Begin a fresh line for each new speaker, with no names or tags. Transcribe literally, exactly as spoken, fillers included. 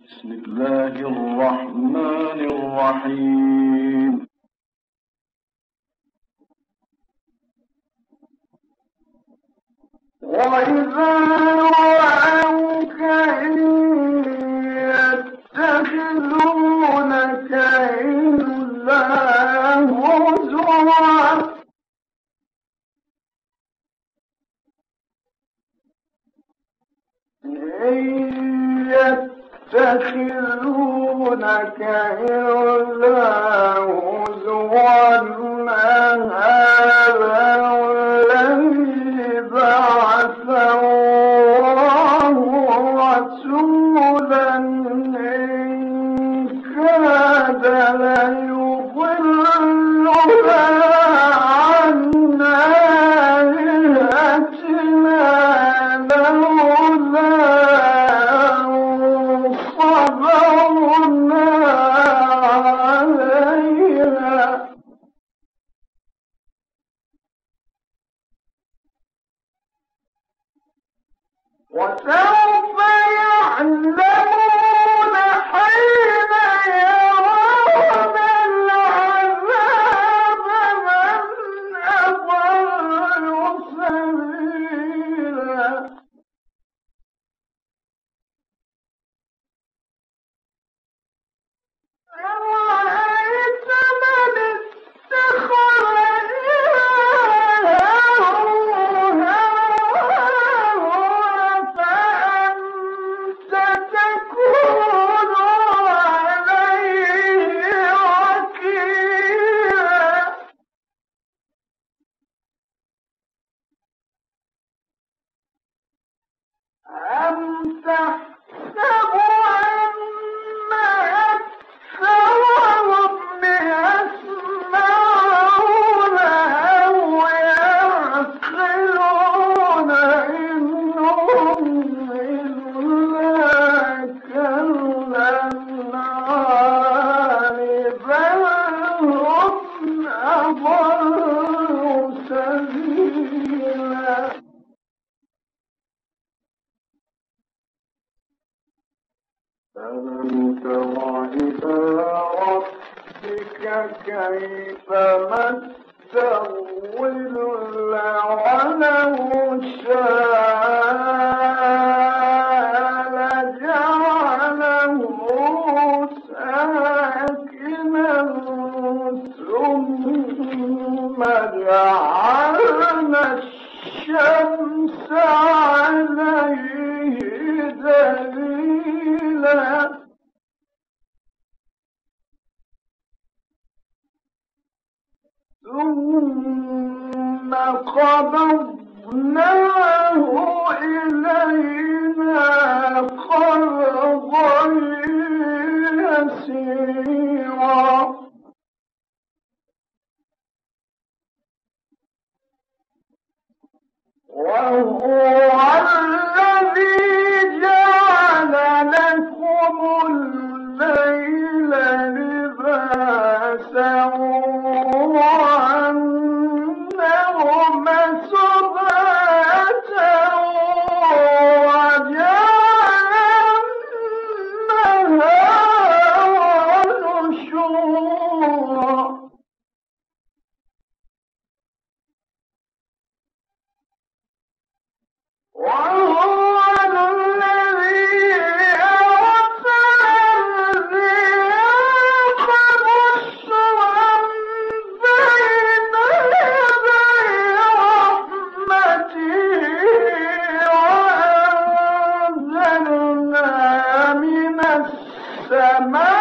بسم الله الرحمن الرحيم. وإذا رأوك إن يتخذونك إلا هزوا يتخذونك إلا هزوا هذا الذي بعث الله رسولا إن كاد ليضلنا عن آلهتنا لولا صبرنا عليها وسوف يعلمون حين يرون العذاب من أضل سبيلا. أرأيت من اتخذ إلهه هواه فأنت تكون عليه وكيلا. أم تحسب أن أكثرهم يسمعون أو يعقلون إنهم إلا كالأنعام بل هم أضل سبيلا. ألم تر إلى ربك كيف مد الظل ولو شاء لجعله ساكنا ثم جعلنا الشمس عليه دليلا ثم قبضناه إلينا قبضا يسيرا. وهو الذي جعل لكم الليل لباسا والنوم سباتا وجعل النهار نشورا. وهو الذي أرسل الرياح بشرا بين يدي رحمته وأنزلنا من السماء